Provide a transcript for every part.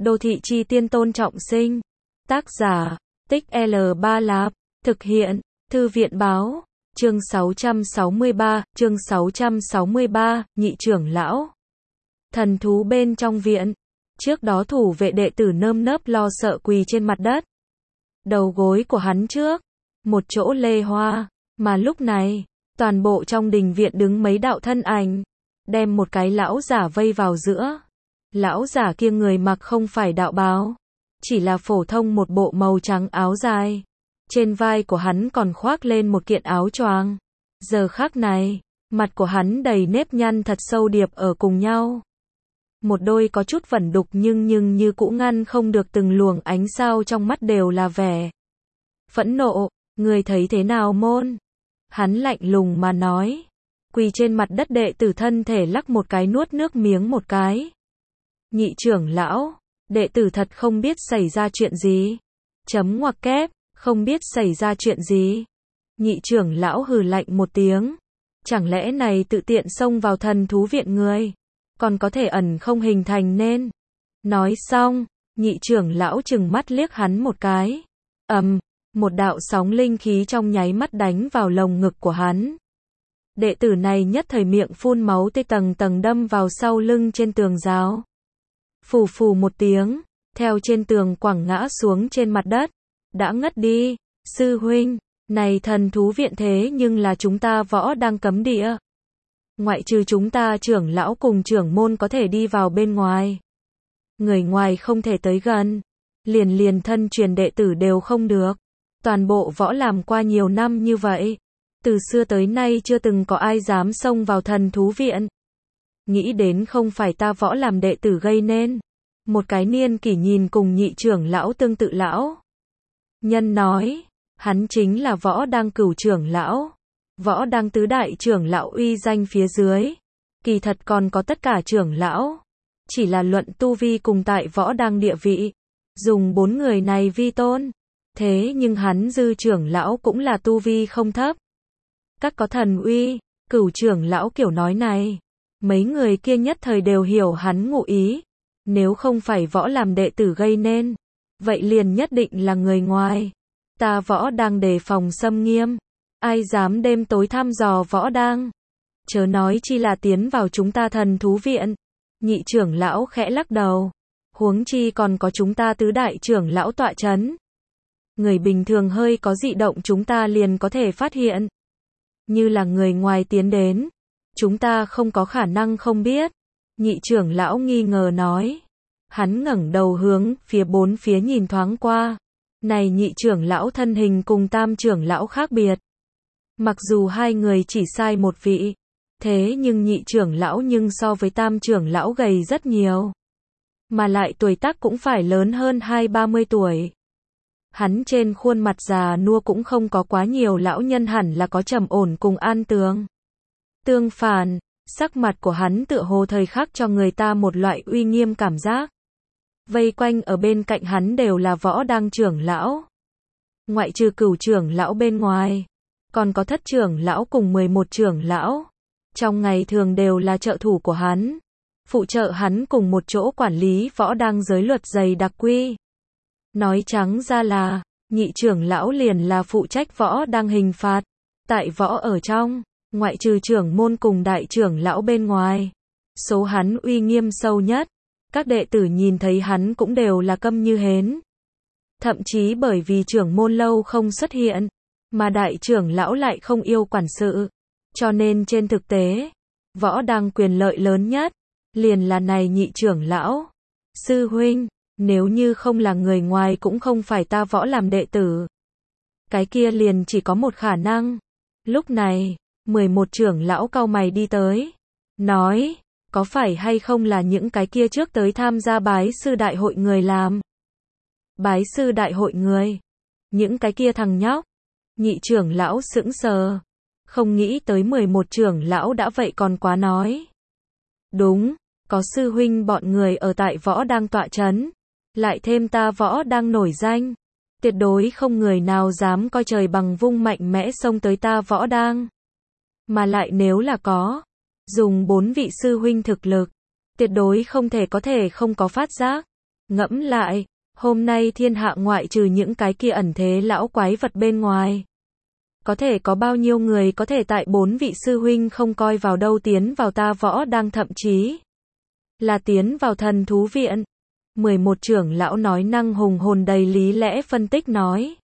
Đô thị chi tiên Tôn Trọng Sinh. Tác giả, Tích L3 Lạp. Thực hiện, Thư viện báo. Chương 663, nhị trưởng lão. Thần thú bên trong viện. Trước đó thủ vệ đệ tử nơm nớp lo sợ quỳ trên mặt đất. Đầu gối của hắn trước, một chỗ lê hoa, mà lúc này, toàn bộ trong đình viện đứng mấy đạo thân ảnh, đem một cái lão giả vây vào giữa. Lão giả kia người mặc không phải đạo bào, chỉ là phổ thông một bộ màu trắng áo dài. Trên vai của hắn còn khoác lên một kiện áo choàng. Giờ khắc này, mặt của hắn đầy nếp nhăn thật sâu điệp ở cùng nhau. Một đôi có chút vẩn đục nhưng như cũ ngăn không được từng luồng ánh sao trong mắt đều là vẻ phẫn nộ. Người thấy thế nào môn? Hắn lạnh lùng mà nói. Quỳ trên mặt đất đệ tử thân thể lắc một cái nuốt nước miếng một cái. Nhị trưởng lão, đệ tử thật không biết xảy ra chuyện gì. Chấm ngoặc kép, không biết xảy ra chuyện gì. Nhị trưởng lão hừ lạnh một tiếng. Chẳng lẽ này tự tiện xông vào thần thú viện người, còn có thể ẩn không hình thành nên. Nói xong, nhị trưởng lão trừng mắt liếc hắn một cái. Một đạo sóng linh khí trong nháy mắt đánh vào lồng ngực của hắn. Đệ tử này nhất thời miệng phun máu tươi tầng tầng đâm vào sau lưng trên tường giáo. Phù phù một tiếng, theo trên tường quẳng ngã xuống trên mặt đất. Đã ngất đi, sư huynh, này thần thú viện thế nhưng là chúng ta võ đang cấm địa. Ngoại trừ chúng ta trưởng lão cùng trưởng môn có thể đi vào bên ngoài. Người ngoài không thể tới gần. Liền thân truyền đệ tử đều không được. Toàn bộ võ làm qua nhiều năm như vậy. Từ xưa tới nay chưa từng có ai dám xông vào thần thú viện. Nghĩ đến không phải ta võ làm đệ tử gây nên. Một cái niên kỷ nhìn cùng nhị trưởng lão tương tự lão nhân nói. Hắn chính là võ đang cửu trưởng lão. Võ đang tứ đại trưởng lão uy danh phía dưới. Kỳ thật còn có tất cả trưởng lão. Chỉ là luận tu vi cùng tại võ đang địa vị. Dùng 4 người này vi tôn. Thế nhưng hắn dư trưởng lão cũng là tu vi không thấp. Các có thần uy, cửu trưởng lão kiểu nói này. Mấy người kia nhất thời đều hiểu hắn ngụ ý. Nếu không phải võ làm đệ tử gây nên, vậy liền nhất định là người ngoài. Ta võ đang đề phòng xâm nghiêm. Ai dám đêm tối thăm dò võ đang. Chớ nói chi là tiến vào chúng ta thần thú viện. Nhị trưởng lão khẽ lắc đầu. Huống chi còn có chúng ta tứ đại trưởng lão tọa chấn. Người bình thường hơi có dị động chúng ta liền có thể phát hiện. Như là người ngoài tiến đến, chúng ta không có khả năng không biết. Nhị trưởng lão nghi ngờ nói. Hắn ngẩng đầu hướng bốn phía nhìn thoáng qua. Này nhị trưởng lão thân hình cùng tam trưởng lão khác biệt. Mặc dù hai người chỉ sai một vị, thế nhưng nhị trưởng lão nhưng so với tam trưởng lão gầy rất nhiều. Mà lại tuổi tác cũng phải lớn hơn 20-30 tuổi. Hắn trên khuôn mặt già nua cũng không có quá nhiều lão nhân hẳn là có trầm ổn cùng an tường. Tương phản, sắc mặt của hắn tựa hồ thời khắc cho người ta một loại uy nghiêm cảm giác. Vây quanh ở bên cạnh hắn đều là võ đang trưởng lão. Ngoại trừ cửu trưởng lão bên ngoài, còn có thất trưởng lão cùng 11 trưởng lão. Trong ngày thường đều là trợ thủ của hắn. Phụ trợ hắn cùng một chỗ quản lý võ đang giới luật dày đặc quy. Nói trắng ra là, nhị trưởng lão liền là phụ trách võ đang hình phạt. Tại võ ở trong, ngoại trừ trưởng môn cùng đại trưởng lão bên ngoài, số hắn uy nghiêm sâu nhất. Các đệ tử nhìn thấy hắn cũng đều là câm như hến. Thậm chí bởi vì trưởng môn lâu không xuất hiện, mà đại trưởng lão lại không yêu quản sự. Cho nên trên thực tế, võ đang quyền lợi lớn nhất, liền là này nhị trưởng lão. Sư huynh, nếu như không là người ngoài cũng không phải ta võ làm đệ tử. Cái kia liền chỉ có một khả năng. Lúc này, 11 trưởng lão cau mày đi tới. Nói, có phải hay không là những cái kia trước tới tham gia bái sư đại hội người làm? Bái sư đại hội người? Những cái kia thằng nhóc? Nhị trưởng lão sững sờ. Không nghĩ tới 11 trưởng lão đã vậy còn quá nói. Đúng, có sư huynh bọn người ở tại võ đang tọa chấn. Lại thêm ta võ đang nổi danh. Tuyệt đối không người nào dám coi trời bằng vung mạnh mẽ xông tới ta võ đang. Mà lại nếu là có, dùng 4 vị sư huynh thực lực, tuyệt đối không thể không có phát giác. Ngẫm lại, hôm nay thiên hạ ngoại trừ những cái kia ẩn thế lão quái vật bên ngoài. Có thể có bao nhiêu người có thể tại 4 vị sư huynh không coi vào đâu tiến vào ta võ đang thậm chí là tiến vào thần thú viện. 11 trưởng lão nói năng hùng hồn đầy lý lẽ phân tích nói.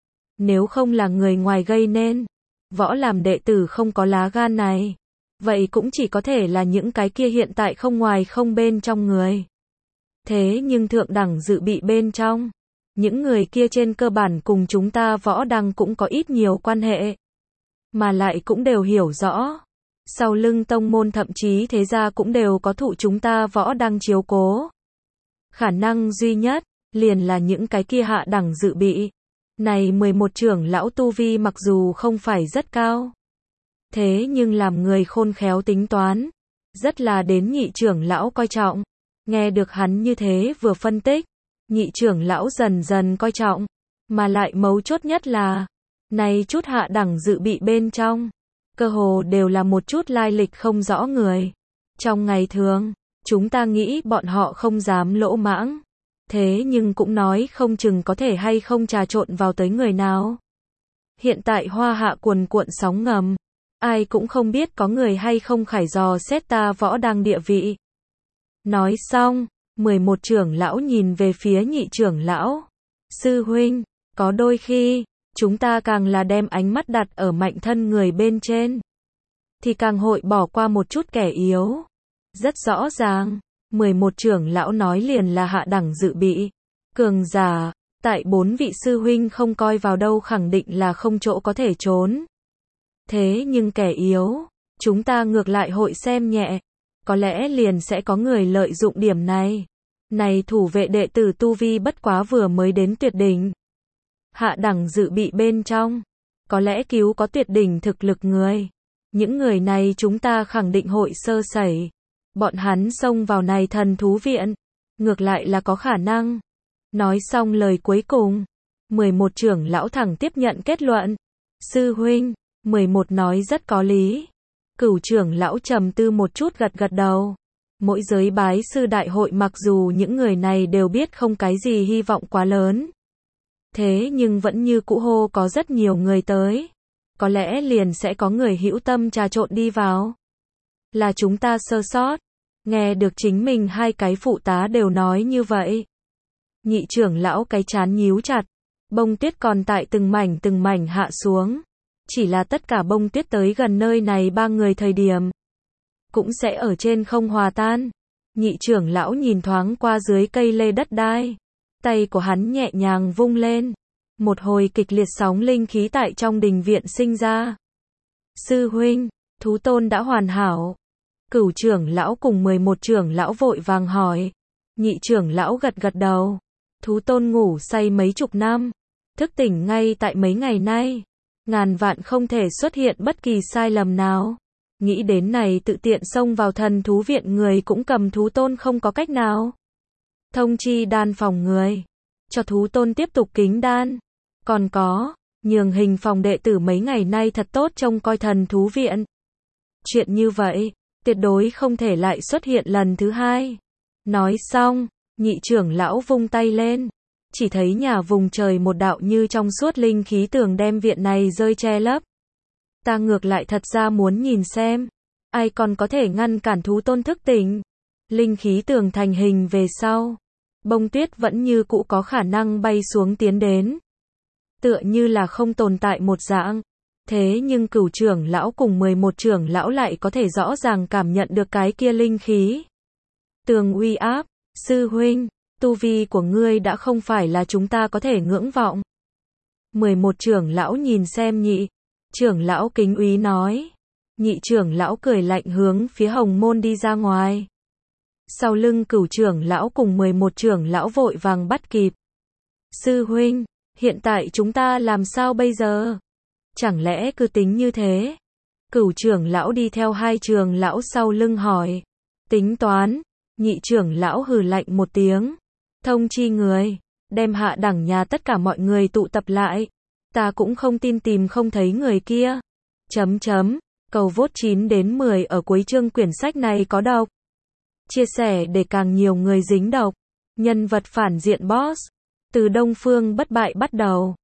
Nếu không là người ngoài gây nên, võ làm đệ tử không có lá gan này. Vậy cũng chỉ có thể là những cái kia hiện tại không ngoài không bên trong người. Thế nhưng thượng đẳng dự bị bên trong. Những người kia trên cơ bản cùng chúng ta võ đăng cũng có ít nhiều quan hệ. Mà lại cũng đều hiểu rõ. Sau lưng tông môn thậm chí thế gia cũng đều có thụ chúng ta võ đăng chiếu cố. Khả năng duy nhất, liền là những cái kia hạ đẳng dự bị. Này 11 trưởng lão tu vi mặc dù không phải rất cao. Thế nhưng làm người khôn khéo tính toán. Rất là đến nhị trưởng lão coi trọng. Nghe được hắn như thế vừa phân tích. Nhị trưởng lão dần dần coi trọng. Mà lại mấu chốt nhất là. Này chút hạ đẳng dự bị bên trong. Cơ hồ đều là một chút lai lịch không rõ người. Trong ngày thường, chúng ta nghĩ bọn họ không dám lỗ mãng. Thế nhưng cũng nói không chừng có thể hay không trà trộn vào tới người nào. Hiện tại hoa hạ cuồn cuộn sóng ngầm. Ai cũng không biết có người hay không khải dò xét ta võ đang địa vị. Nói xong, 11 trưởng lão nhìn về phía nhị trưởng lão. Sư huynh, có đôi khi, chúng ta càng là đem ánh mắt đặt ở mạnh thân người bên trên. Thì càng hội bỏ qua một chút kẻ yếu. Rất rõ ràng, 11 trưởng lão nói liền là hạ đẳng dự bị. Cường giả, tại 4 vị sư huynh không coi vào đâu khẳng định là không chỗ có thể trốn. Thế nhưng kẻ yếu, chúng ta ngược lại hội xem nhẹ. Có lẽ liền sẽ có người lợi dụng điểm này. Này thủ vệ đệ tử tu vi bất quá vừa mới đến tuyệt đỉnh. Hạ đẳng dự bị bên trong. Có lẽ cứu có tuyệt đỉnh thực lực người. Những người này chúng ta khẳng định hội sơ sẩy. Bọn hắn xông vào này thần thú viện. Ngược lại là có khả năng. Nói xong lời cuối cùng. 11 trưởng lão thẳng tiếp nhận kết luận. Sư huynh, 11 nói rất có lý. Cửu trưởng lão trầm tư một chút gật gật đầu. Mỗi giới bái sư đại hội mặc dù những người này đều biết không cái gì hy vọng quá lớn. Thế nhưng vẫn như cũ hô có rất nhiều người tới. Có lẽ liền sẽ có người hữu tâm trà trộn đi vào. Là chúng ta sơ sót. Nghe được chính mình hai cái phụ tá đều nói như vậy. Nhị trưởng lão cái trán nhíu chặt. Bông tuyết còn tại từng mảnh hạ xuống. Chỉ là tất cả bông tuyết tới gần nơi này ba người thời điểm. Cũng sẽ ở trên không hòa tan. Nhị trưởng lão nhìn thoáng qua dưới cây lê đất đai. Tay của hắn nhẹ nhàng vung lên. Một hồi kịch liệt sóng linh khí tại trong đình viện sinh ra. Sư huynh, thú tôn đã hoàn hảo. Cửu trưởng lão cùng 11 trưởng lão vội vàng hỏi. Nhị trưởng lão gật gật đầu. Thú tôn ngủ say mấy chục năm. Thức tỉnh ngay tại mấy ngày nay. Ngàn vạn không thể xuất hiện bất kỳ sai lầm nào. Nghĩ đến này tự tiện xông vào thần thú viện người cũng cầm thú tôn không có cách nào. Thông chi đan phòng người. Cho thú tôn tiếp tục kính đan. Còn có, nhường hình phòng đệ tử mấy ngày nay thật tốt trông coi thần thú viện. Chuyện như vậy, tuyệt đối không thể lại xuất hiện lần thứ hai. Nói xong, nhị trưởng lão vung tay lên. Chỉ thấy nhà vùng trời một đạo như trong suốt linh khí tường đem viện này rơi che lấp. Ta ngược lại thật ra muốn nhìn xem. Ai còn có thể ngăn cản thú tôn thức tỉnh. Linh khí tường thành hình về sau. Bông tuyết vẫn như cũ có khả năng bay xuống tiến đến. Tựa như là không tồn tại một dạng. Thế nhưng cửu trưởng lão cùng 11 trưởng lão lại có thể rõ ràng cảm nhận được cái kia linh khí. Tường uy áp, sư huynh, tu vi của ngươi đã không phải là chúng ta có thể ngưỡng vọng. 11 trưởng lão nhìn xem nhị. Trưởng lão kính úy nói. Nhị trưởng lão cười lạnh hướng phía hồng môn đi ra ngoài. Sau lưng cửu trưởng lão cùng 11 trưởng lão vội vàng bắt kịp. Sư huynh, hiện tại chúng ta làm sao bây giờ? Chẳng lẽ cứ tính như thế? Cửu trưởng lão đi theo hai trưởng lão sau lưng hỏi. Tính toán. Nhị trưởng lão hừ lạnh một tiếng. Thông chi người. Đem hạ đẳng nhà tất cả mọi người tụ tập lại. Ta cũng không tin tìm không thấy người kia. Cầu vote 9 đến 10 ở cuối chương quyển sách này có đọc. Chia sẻ để càng nhiều người dính đọc. Nhân vật phản diện boss. Từ Đông Phương bất bại bắt đầu.